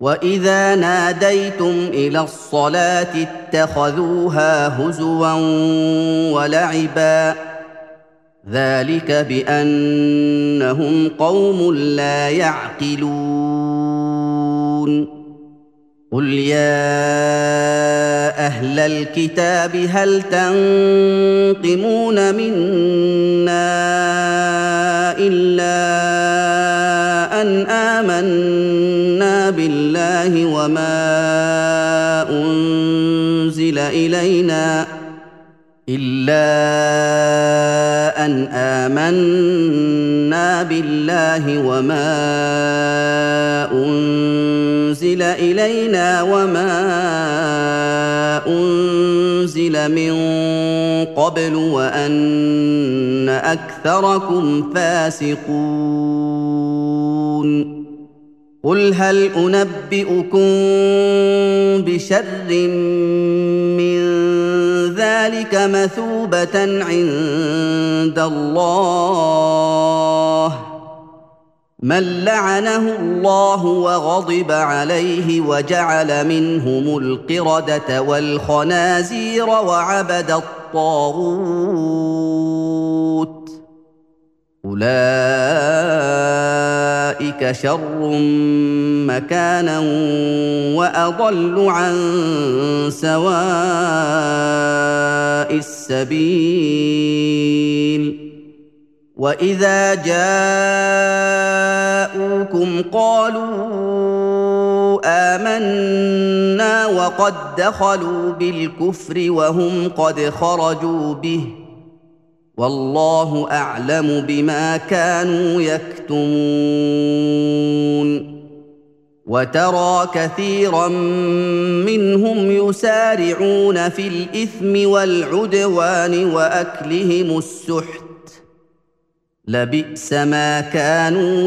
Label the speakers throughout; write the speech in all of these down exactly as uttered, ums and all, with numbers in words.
Speaker 1: وإذا ناديتم إلى الصلاة اتخذوها هزوا ولعبا ذلك بأنهم قوم لا يعقلون قل يا أهل الكتاب هل تنقمون منا إلا أن آمنا بالله وما أنزل إلينا إلا أن آمنا بالله وما أنزل إلينا وما أنزل من قبل وأن أكثركم فاسقون قل هل أنبئكم بشر من ذلك مثوبة عند الله من لعنه الله وغضب عليه وجعل منهم القردة والخنازير وعبد الطاغوت أولئك شر مكانا وأضل عن سواء السبيل وإذا جاءوكم قالوا آمنا وقد دخلوا بالكفر وهم قد خرجوا به والله أعلم بما كانوا يكتمون وترى كثيرا منهم يسارعون في الإثم والعدوان وأكلهم السحت لبئس ما كانوا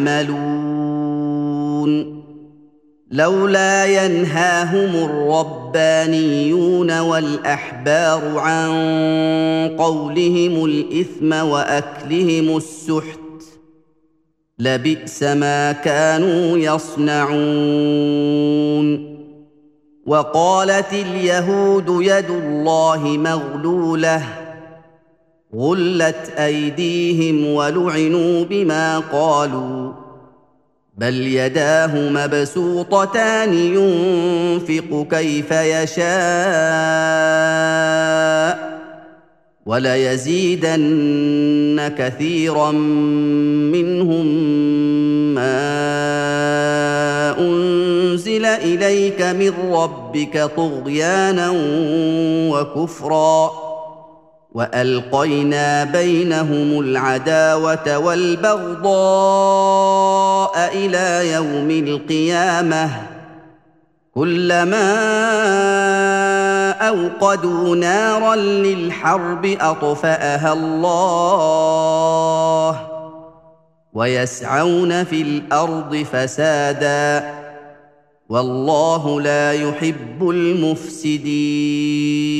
Speaker 1: يعملون لولا ينهاهم الربانيون والأحبار عن قولهم الإثم وأكلهم السحت لبئس ما كانوا يصنعون وقالت اليهود يد الله مغلولة غلت أيديهم ولعنوا بما قالوا بل يداه مبسوطتان ينفق كيف يشاء وليزيدن كثيرا منهم ما أنزل إليك من ربك طغيانا وكفرا وألقينا بينهم العداوة والبغضاء إلى يوم القيامة كلما أوقدوا نارا للحرب أطفأها الله ويسعون في الأرض فسادا والله لا يحب المفسدين